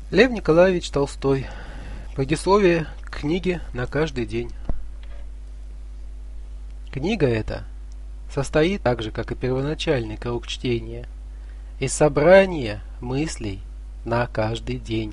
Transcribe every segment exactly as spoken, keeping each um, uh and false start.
Лев Николаевич Толстой. Предисловие к книге «На каждый день». Книга эта состоит, так же как и первоначальный круг чтения, из собрания мыслей на каждый день.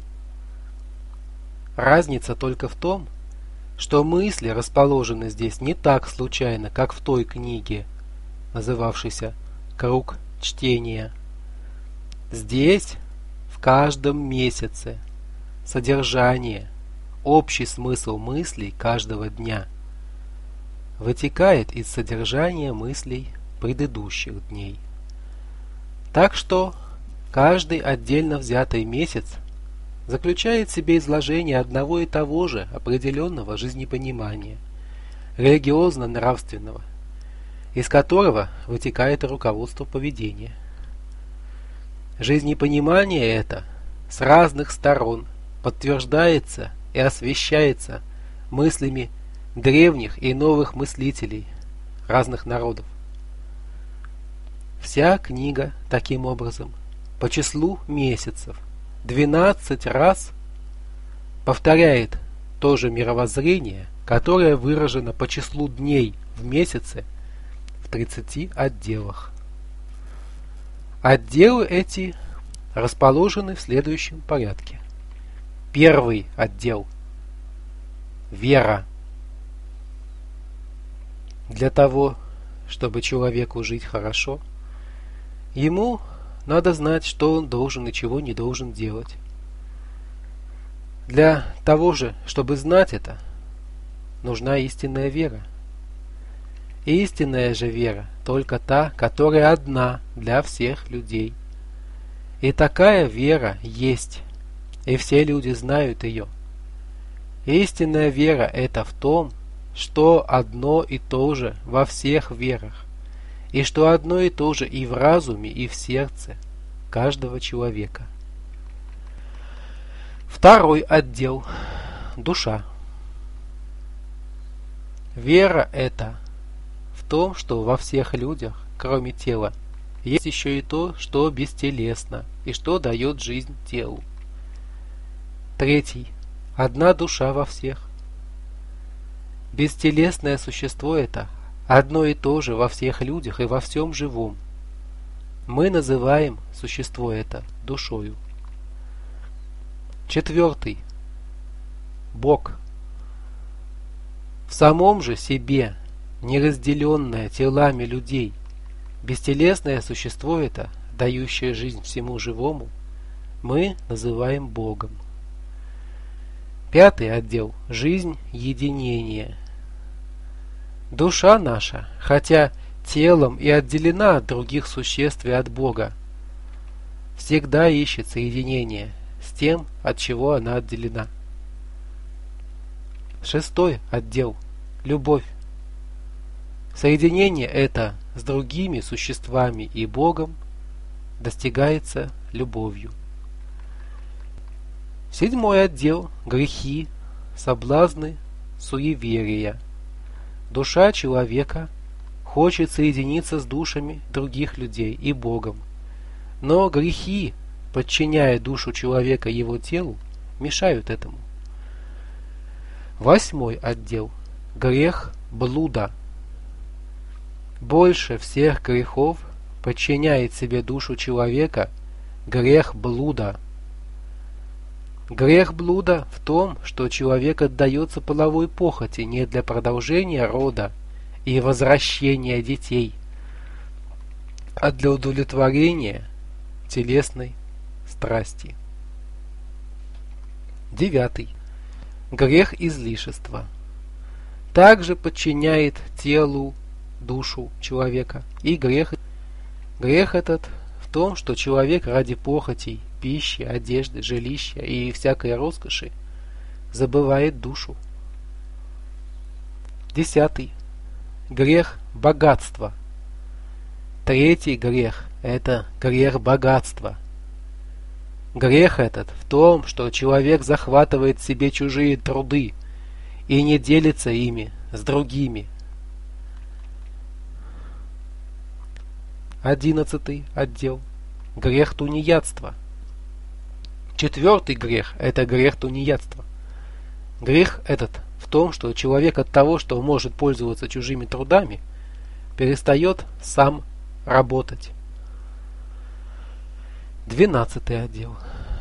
Разница только в том, что мысли расположены здесь не так случайно, как в той книге, называвшейся «Круг чтения». Здесь в каждом месяце содержание, общий смысл мыслей каждого дня вытекает из содержания мыслей предыдущих дней. Так что каждый отдельно взятый месяц заключает в себе изложение одного и того же определенного жизнепонимания, религиозно-нравственного, из которого вытекает руководство поведения. Жизнепонимание это с разных сторон подтверждается и освещается мыслями древних и новых мыслителей разных народов. Вся книга, таким образом, по числу месяцев двенадцать раз повторяет то же мировоззрение, которое выражено по числу дней в месяце в тридцати отделах. Отделы эти расположены в следующем порядке. Первый отдел – вера. Для того, чтобы человеку жить хорошо, ему надо знать, что он должен и чего не должен делать. Для того же, чтобы знать это, нужна истинная вера. Истинная же вера только та, которая одна для всех людей. И такая вера есть, и все люди знают ее. Истинная вера это в том, что одно и то же во всех верах, и что одно и то же и в разуме, и в сердце каждого человека. Второй отдел – душа. Вера это в том, что во всех людях, кроме тела, есть еще и то, что бестелесно, и что дает жизнь телу. Третий – одна душа во всех. Бестелесное существо это одно и то же во всех людях и во всем живом. Мы называем существо это душою. Четвертый – Бог. В самом же себе, неразделенное телами людей, бестелесное существо это, дающее жизнь всему живому, мы называем Богом. Пятый отдел – жизнь единения. Душа наша, хотя телом и отделена от других существ и от Бога, всегда ищет соединение с тем, от чего она отделена. Шестой отдел – любовь. Соединение это с другими существами и Богом достигается любовью. Седьмой отдел – грехи, соблазны, суеверия. Душа человека хочет соединиться с душами других людей и Богом, но грехи, подчиняя душу человека его телу, мешают этому. Восьмой отдел – грех блуда. Больше всех грехов подчиняет себе душу человека грех блуда. Грех блуда в том, что человек отдается половой похоти не для продолжения рода и возвращения детей, а для удовлетворения телесной страсти. Девятый. Грех излишества. Также подчиняет телу душу человека. И грех, грех этот в том, что человек ради похотей, пищи, одежды, жилища и всякой роскоши забывает душу. Десятый. Грех богатства. Третий грех – это грех богатства. Грех этот в том, что человек захватывает себе чужие труды и не делится ими с другими. Одиннадцатый отдел. Грех тунеядства. Четвертый грех – это грех тунеядства. Грех этот в том, что человек от того, что может пользоваться чужими трудами, перестает сам работать. Двенадцатый отдел.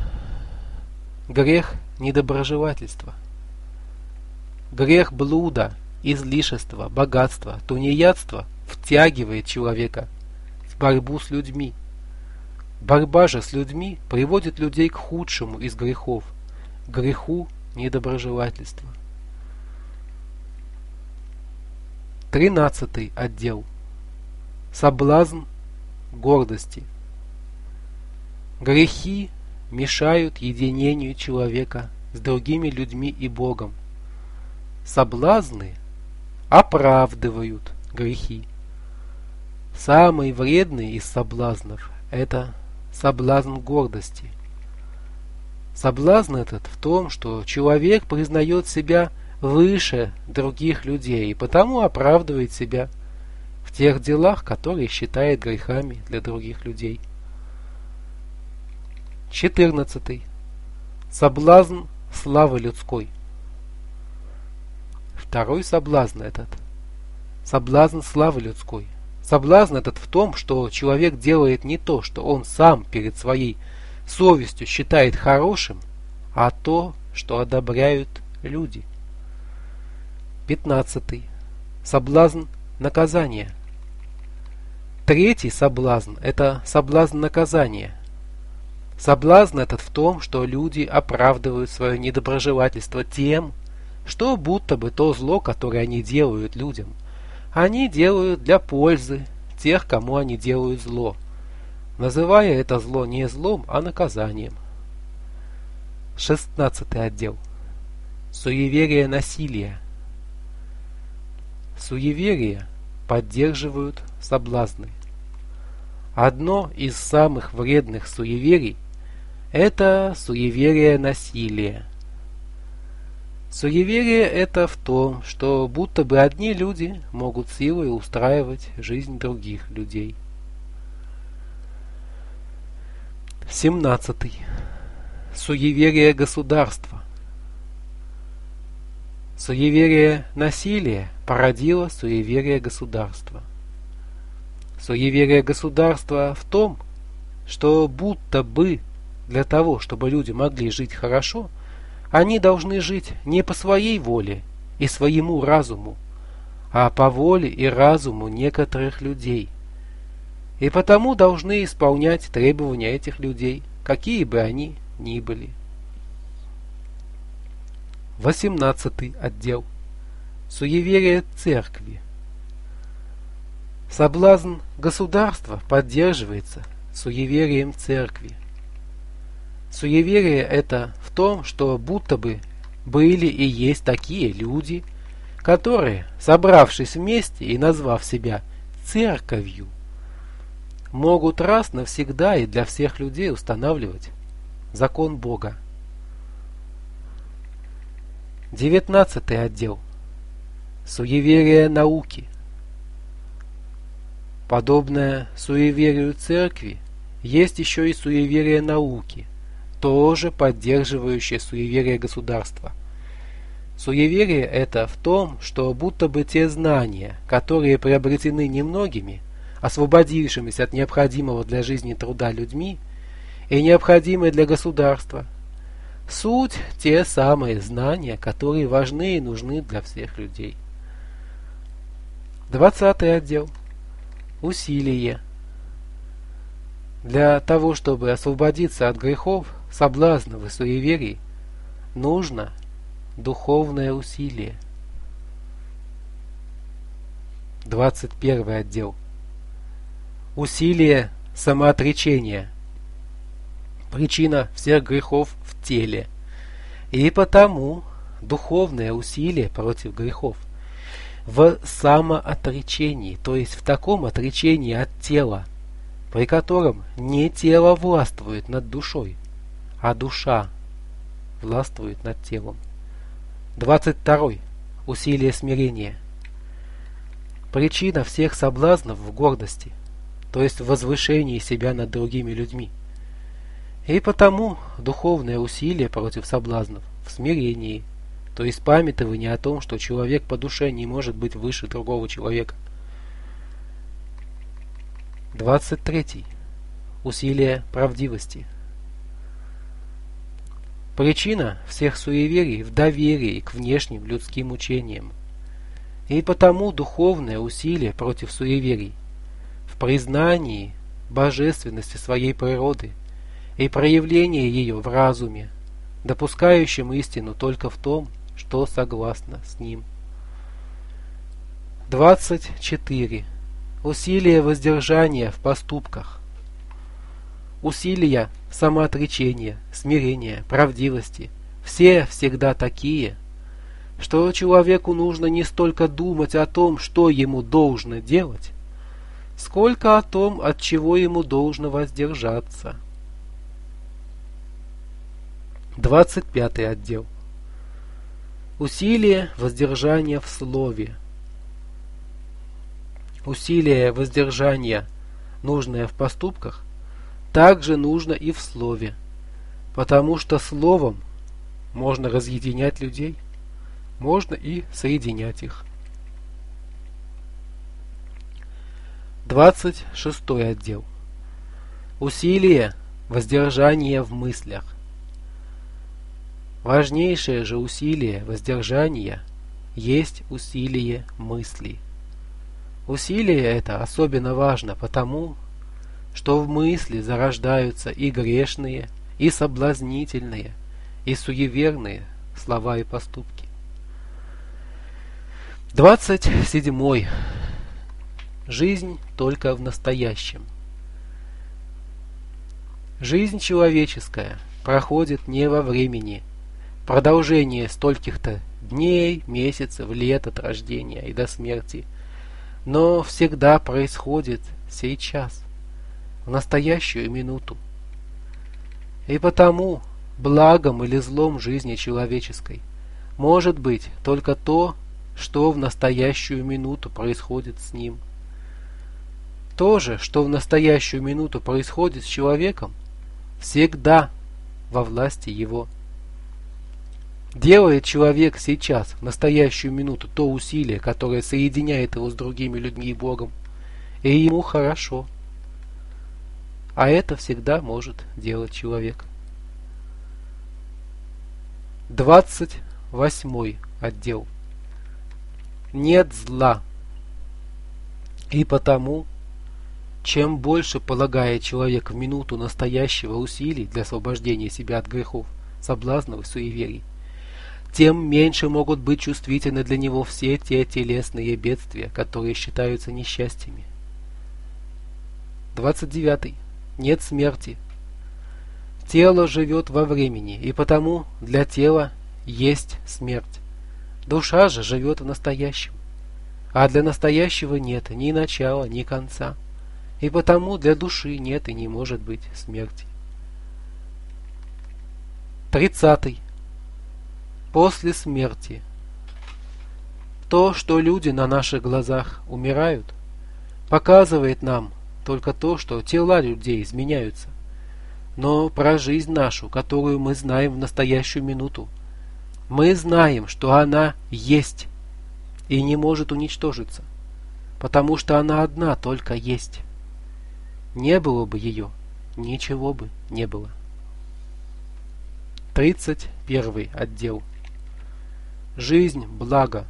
Грех недоброжелательства. Грех блуда, излишества, богатства, тунеядства втягивает человека в борьбу с людьми. Борьба же с людьми приводит людей к худшему из грехов – греху недоброжелательства. Тринадцатый отдел. Соблазн гордости. Грехи мешают единению человека с другими людьми и Богом. Соблазны оправдывают грехи. Самый вредный из соблазнов – это соблазн гордости. Соблазн этот в том, что человек признает себя выше других людей и потому оправдывает себя в тех делах, которые считает грехами для других людей. Четырнадцатый. Соблазн славы людской. Второй соблазн этот. Соблазн славы людской. Соблазн этот в том, что человек делает не то, что он сам перед своей совестью считает хорошим, а то, что одобряют люди. Пятнадцатый. Соблазн наказания. Третий соблазн – это соблазн наказания. Соблазн этот в том, что люди оправдывают свое недоброжелательство тем, что будто бы то зло, которое они делают людям, они делают для пользы тех, кому они делают зло, называя это зло не злом, а наказанием. Шестнадцатый отдел. Суеверие насилия. Суеверия поддерживают соблазны. Одно из самых вредных суеверий – это суеверие насилия. Суеверие это в том, что будто бы одни люди могут силой устраивать жизнь других людей. Семнадцатый. Суеверие государства. Суеверие насилия породило суеверие государства. Суеверие государства в том, что будто бы для того, чтобы люди могли жить хорошо, они должны жить не по своей воле и своему разуму, а по воле и разуму некоторых людей. И потому должны исполнять требования этих людей, какие бы они ни были. Восемнадцатый отдел. Суеверие церкви. Соблазн государства поддерживается суеверием церкви. Суеверие это в том, что будто бы были и есть такие люди, которые, собравшись вместе и назвав себя церковью, могут раз навсегда и для всех людей устанавливать закон Бога. Девятнадцатый отдел. Суеверие науки. Подобное суеверию церкви есть еще и суеверие науки, тоже поддерживающее суеверие государства. Суеверие это в том, что будто бы те знания, которые приобретены немногими, освободившимися от необходимого для жизни труда людьми и необходимые для государства, суть те самые знания, которые важны и нужны для всех людей. Двадцатый отдел. Усилие. Для того, чтобы освободиться от грехов, соблазнов и суеверий, нужно духовное усилие. Двадцать первый отдел. Усилие самоотречения. Причина всех грехов в теле. И потому духовное усилие против грехов в самоотречении, то есть в таком отречении от тела, при котором не тело властвует над душой, а душа властвует над телом. Двадцать второй. Усилие смирения. Причина всех соблазнов в гордости, то есть в возвышении себя над другими людьми. И потому духовное усилие против соблазнов в смирении, то есть памятование о том, что человек по душе не может быть выше другого человека. двадцать три. Усилие правдивости. Причина всех суеверий в доверии к внешним людским учениям. И потому духовное усилие против суеверий в признании божественности своей природы и проявлении ее в разуме, допускающем истину только в том, что согласно с ним. двадцать четыре. Усилие воздержания в поступках. Усилия самоотречения, смирения, правдивости – все всегда такие, что человеку нужно не столько думать о том, что ему должно делать, сколько о том, от чего ему должно воздержаться. двадцать пятый отдел. Усилие воздержания в слове. Усилие воздержания, нужное в поступках, также нужно и в слове, потому что словом можно разъединять людей, можно и соединять их. двадцать шестой отдел. Усилие воздержания в мыслях. Важнейшее же усилие воздержания есть усилие мысли. Усилие это особенно важно потому, что в мысли зарождаются и грешные, и соблазнительные, и суеверные слова и поступки. двадцать седьмой. Жизнь только в настоящем. Жизнь человеческая проходит не во времени, продолжение стольких-то дней, месяцев, лет от рождения и до смерти, но всегда происходит сейчас, в настоящую минуту. И потому благом или злом жизни человеческой может быть только то, что в настоящую минуту происходит с ним. То же, что в настоящую минуту происходит с человеком, всегда во власти его. Делает человек сейчас, в настоящую минуту, то усилие, которое соединяет его с другими людьми и Богом, и ему хорошо. А это всегда может делать человек. двадцать восьмой отдел. Нет зла. И потому, чем больше полагает человек в минуту настоящего усилий для освобождения себя от грехов, соблазнов и суеверий, тем меньше могут быть чувствительны для него все те телесные бедствия, которые считаются несчастьями. двадцать девятый. Нет смерти. Тело живет во времени, и потому для тела есть смерть. Душа же живет в настоящем, а для настоящего нет ни начала, ни конца, и потому для души нет и не может быть смерти. тридцатый. После смерти. То, что люди на наших глазах умирают, показывает нам только то, что тела людей изменяются. Но про жизнь нашу, которую мы знаем в настоящую минуту, мы знаем, что она есть и не может уничтожиться, потому что она одна только есть. Не было бы ее, ничего бы не было. тридцать первый отдел. Жизнь – благо.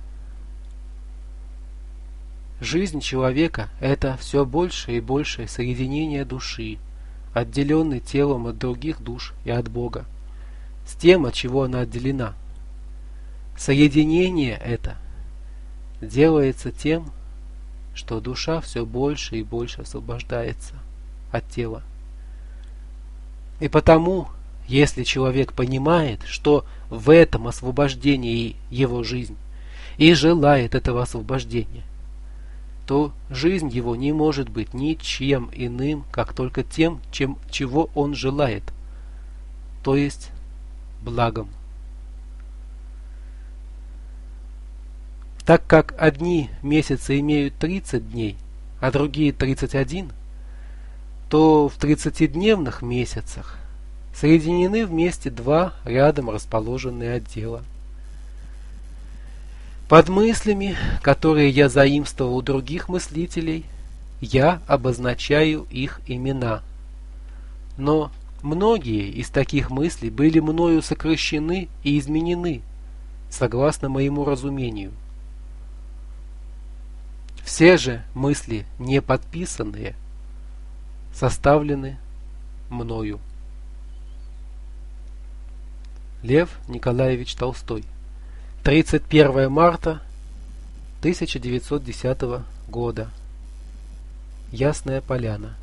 Жизнь человека – это все больше и больше соединение души, отделенной телом от других душ и от Бога, с тем, от чего она отделена. Соединение это делается тем, что душа все больше и больше освобождается от тела. И потому, если человек понимает, что в этом освобождении его жизнь, и желает этого освобождения, то жизнь его не может быть ничем иным, как только тем, чем, чего он желает, то есть благом. Так как одни месяцы имеют тридцать дней, а другие тридцать один, то в тридцатидневных месяцах соединены вместе два рядом расположенные отдела. Под мыслями, которые я заимствовал у других мыслителей, я обозначаю их имена. Но многие из таких мыслей были мною сокращены и изменены, согласно моему разумению. Все же мысли, не подписанные, составлены мною. Лев Николаевич Толстой. тридцать первое марта тысяча девятьсот десятого года. Ясная Поляна.